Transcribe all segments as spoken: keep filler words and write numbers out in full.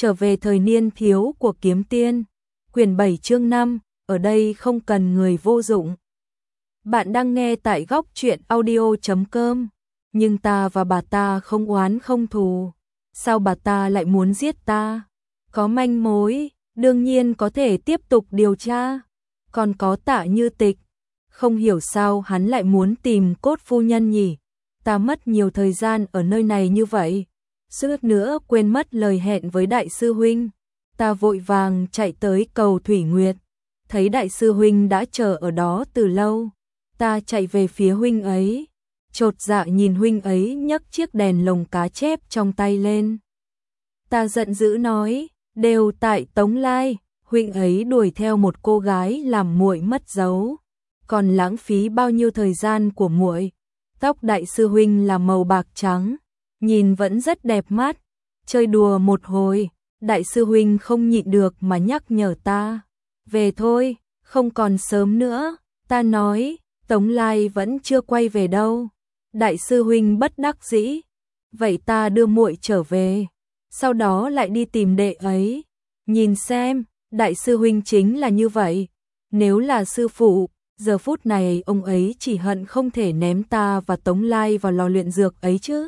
Trở về thời niên thiếu của kiếm tiên. Quyển bảy chương năm, ở đây không cần người vô dụng. Bạn đang nghe tại góc truyện audio chấm com. Nhưng ta và bà ta không oán không thù. Sao bà ta lại muốn giết ta? Có manh mối, đương nhiên có thể tiếp tục điều tra. Còn có Tạ Như Tịch. Không hiểu sao hắn lại muốn tìm Cốt phu nhân nhỉ? Ta mất nhiều thời gian ở nơi này như vậy. Suýt nữa quên mất lời hẹn với đại sư huynh. Ta vội vàng chạy tới cầu Thủy Nguyệt. Thấy đại sư huynh đã chờ ở đó từ lâu. Ta chạy về phía huynh ấy. Chột dạ nhìn huynh ấy nhấc chiếc đèn lồng cá chép trong tay lên. Ta giận dữ nói, đều tại Tống Lai, huynh ấy đuổi theo một cô gái làm muội mất dấu. Còn lãng phí bao nhiêu thời gian của muội. Tóc đại sư huynh là màu bạc trắng, nhìn vẫn rất đẹp mắt. Chơi đùa một hồi, đại sư huynh không nhịn được mà nhắc nhở ta. Về thôi, không còn sớm nữa. Ta nói, Tống Lai vẫn chưa quay về đâu. Đại sư huynh bất đắc dĩ. Vậy ta đưa muội trở về, sau đó lại đi tìm đệ ấy. Nhìn xem, đại sư huynh chính là như vậy. Nếu là sư phụ, giờ phút này ông ấy chỉ hận không thể ném ta và Tống Lai vào lò luyện dược ấy chứ.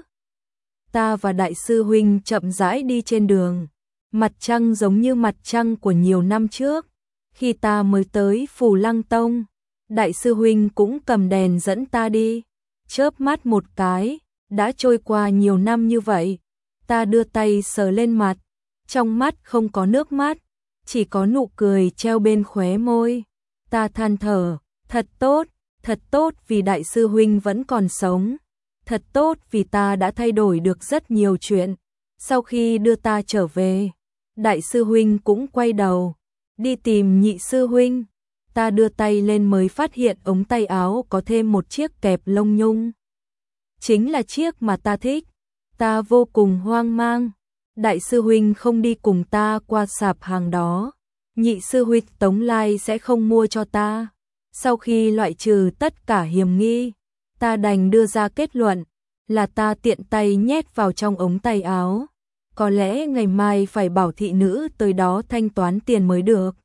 Ta và đại sư huynh chậm rãi đi trên đường. Mặt trăng giống như mặt trăng của nhiều năm trước. Khi ta mới tới Phù Lăng Tông, đại sư huynh cũng cầm đèn dẫn ta đi. Chớp mắt một cái, đã trôi qua nhiều năm như vậy. Ta đưa tay sờ lên mặt, trong mắt không có nước mắt, chỉ có nụ cười treo bên khóe môi. Ta than thở, thật tốt, thật tốt vì đại sư huynh vẫn còn sống. Thật tốt vì ta đã thay đổi được rất nhiều chuyện. Sau khi đưa ta trở về, đại sư huynh cũng quay đầu, đi tìm nhị sư huynh. Ta đưa tay lên mới phát hiện ống tay áo có thêm một chiếc kẹp lông nhung. Chính là chiếc mà ta thích. Ta vô cùng hoang mang. Đại sư huynh không đi cùng ta qua sạp hàng đó. Nhị sư huynh Tống Lai sẽ không mua cho ta. Sau khi loại trừ tất cả hiểm nghi, ta đành đưa ra kết luận là ta tiện tay nhét vào trong ống tay áo. Có lẽ ngày mai phải bảo thị nữ tới đó thanh toán tiền mới được.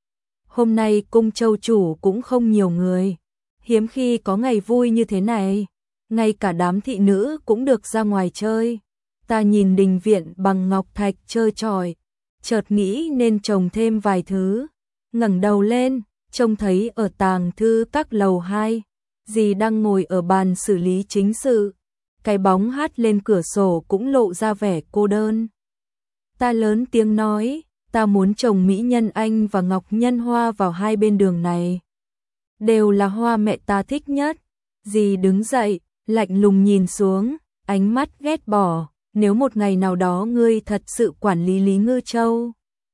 Hôm nay cung châu chủ cũng không nhiều người. Hiếm khi có ngày vui như thế này. Ngay cả đám thị nữ cũng được ra ngoài chơi. Ta nhìn đình viện bằng ngọc thạch trơ trọi, chợt nghĩ nên trồng thêm vài thứ. Ngẩng đầu lên, trông thấy ở tàng thư các lầu hai, dì đang ngồi ở bàn xử lý chính sự. Cái bóng hắt lên cửa sổ cũng lộ ra vẻ cô đơn. Ta lớn tiếng nói, ta muốn trồng mỹ nhân anh và ngọc nhân hoa vào hai bên đường này. Đều là hoa mẹ ta thích nhất. Dì đứng dậy, lạnh lùng nhìn xuống, ánh mắt ghét bỏ. Nếu một ngày nào đó ngươi thật sự quản lý Lý Ngư Châu,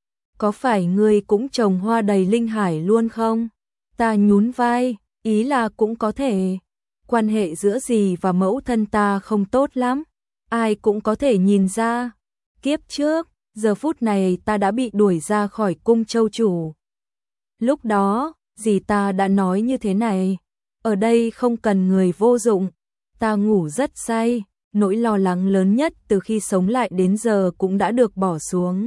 có phải ngươi cũng trồng hoa đầy linh hải luôn không? Ta nhún vai, ý là cũng có thể. Quan hệ giữa dì và mẫu thân ta không tốt lắm, ai cũng có thể nhìn ra. Kiếp trước, giờ phút này ta đã bị đuổi ra khỏi cung châu chủ. Lúc đó, dì ta đã nói như thế này, ở đây không cần người vô dụng. Ta ngủ rất say, nỗi lo lắng lớn nhất từ khi sống lại đến giờ cũng đã được bỏ xuống.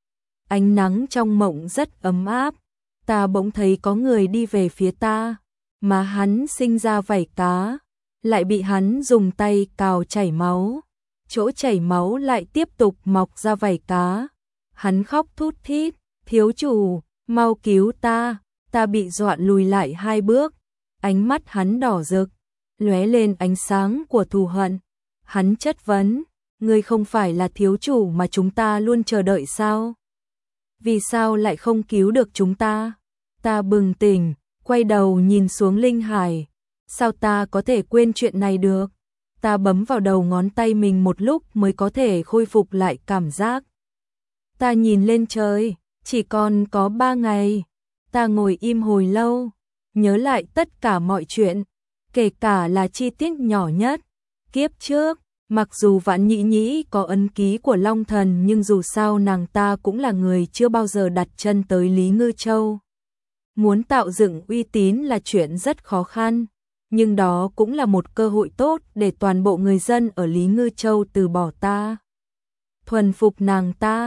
Ánh nắng trong mộng rất ấm áp, ta bỗng thấy có người đi về phía ta, mà hắn sinh ra vảy cá, lại bị hắn dùng tay cào chảy máu. Chỗ chảy máu lại tiếp tục mọc ra vảy cá. Hắn khóc thút thít, thiếu chủ, mau cứu ta. Ta bị dọa lùi lại hai bước, ánh mắt hắn đỏ rực, lóe lên ánh sáng của thù hận. Hắn chất vấn, ngươi không phải là thiếu chủ mà chúng ta luôn chờ đợi sao? Vì sao lại không cứu được chúng ta? Ta bừng tỉnh, quay đầu nhìn xuống linh hải. Sao ta có thể quên chuyện này được? Ta bấm vào đầu ngón tay mình một lúc mới có thể khôi phục lại cảm giác. Ta nhìn lên trời, chỉ còn có ba ngày. Ta ngồi im hồi lâu, nhớ lại tất cả mọi chuyện, kể cả là chi tiết nhỏ nhất. Kiếp trước, mặc dù Vãn Nhĩ Nhĩ có ấn ký của Long Thần nhưng dù sao nàng ta cũng là người chưa bao giờ đặt chân tới Lý Ngư Châu. Muốn tạo dựng uy tín là chuyện rất khó khăn, nhưng đó cũng là một cơ hội tốt để toàn bộ người dân ở Lý Ngư Châu từ bỏ ta. Thuần phục nàng ta,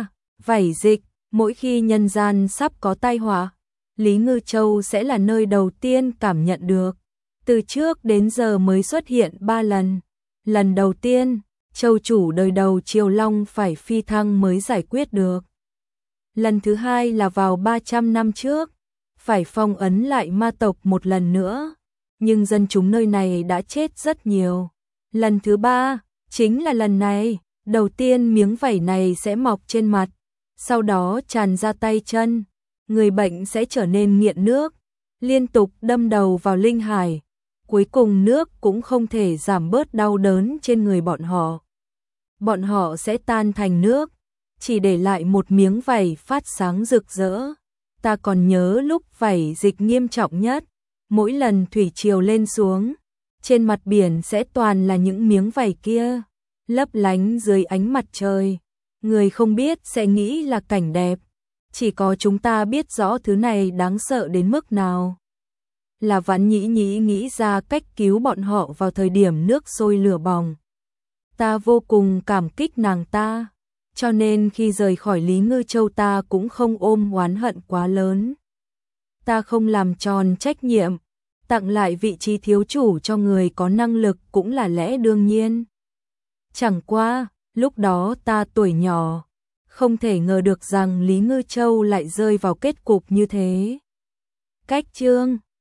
Vảy dịch, mỗi khi nhân gian sắp có tai họa, Lý Ngư Châu sẽ là nơi đầu tiên cảm nhận được. Từ trước đến giờ mới xuất hiện ba lần. Lần đầu tiên, châu chủ đời đầu Triều Long phải phi thăng mới giải quyết được. Lần thứ hai là vào ba trăm năm trước, phải phong ấn lại ma tộc một lần nữa, nhưng dân chúng nơi này đã chết rất nhiều. Lần thứ ba, chính là lần này, đầu tiên miếng vảy này sẽ mọc trên mặt, sau đó tràn ra tay chân, người bệnh sẽ trở nên nghiện nước, liên tục đâm đầu vào linh hải, cuối cùng nước cũng không thể giảm bớt đau đớn trên người bọn họ. Bọn họ sẽ tan thành nước, chỉ để lại một miếng vảy phát sáng rực rỡ. Ta còn nhớ lúc vảy dịch nghiêm trọng nhất, mỗi lần thủy triều lên xuống, trên mặt biển sẽ toàn là những miếng vảy kia, lấp lánh dưới ánh mặt trời. Người không biết sẽ nghĩ là cảnh đẹp, chỉ có chúng ta biết rõ thứ này đáng sợ đến mức nào. Là Vãn Nhĩ Nhĩ nghĩ ra cách cứu bọn họ vào thời điểm nước sôi lửa bỏng. Ta vô cùng cảm kích nàng ta, cho nên khi rời khỏi Lý Ngư Châu ta cũng không ôm oán hận quá lớn. Ta không làm tròn trách nhiệm, tặng lại vị trí thiếu chủ cho người có năng lực cũng là lẽ đương nhiên. Chẳng qua, lúc đó ta tuổi nhỏ, không thể ngờ được rằng Lý Ngư Châu lại rơi vào kết cục như thế. Cách chương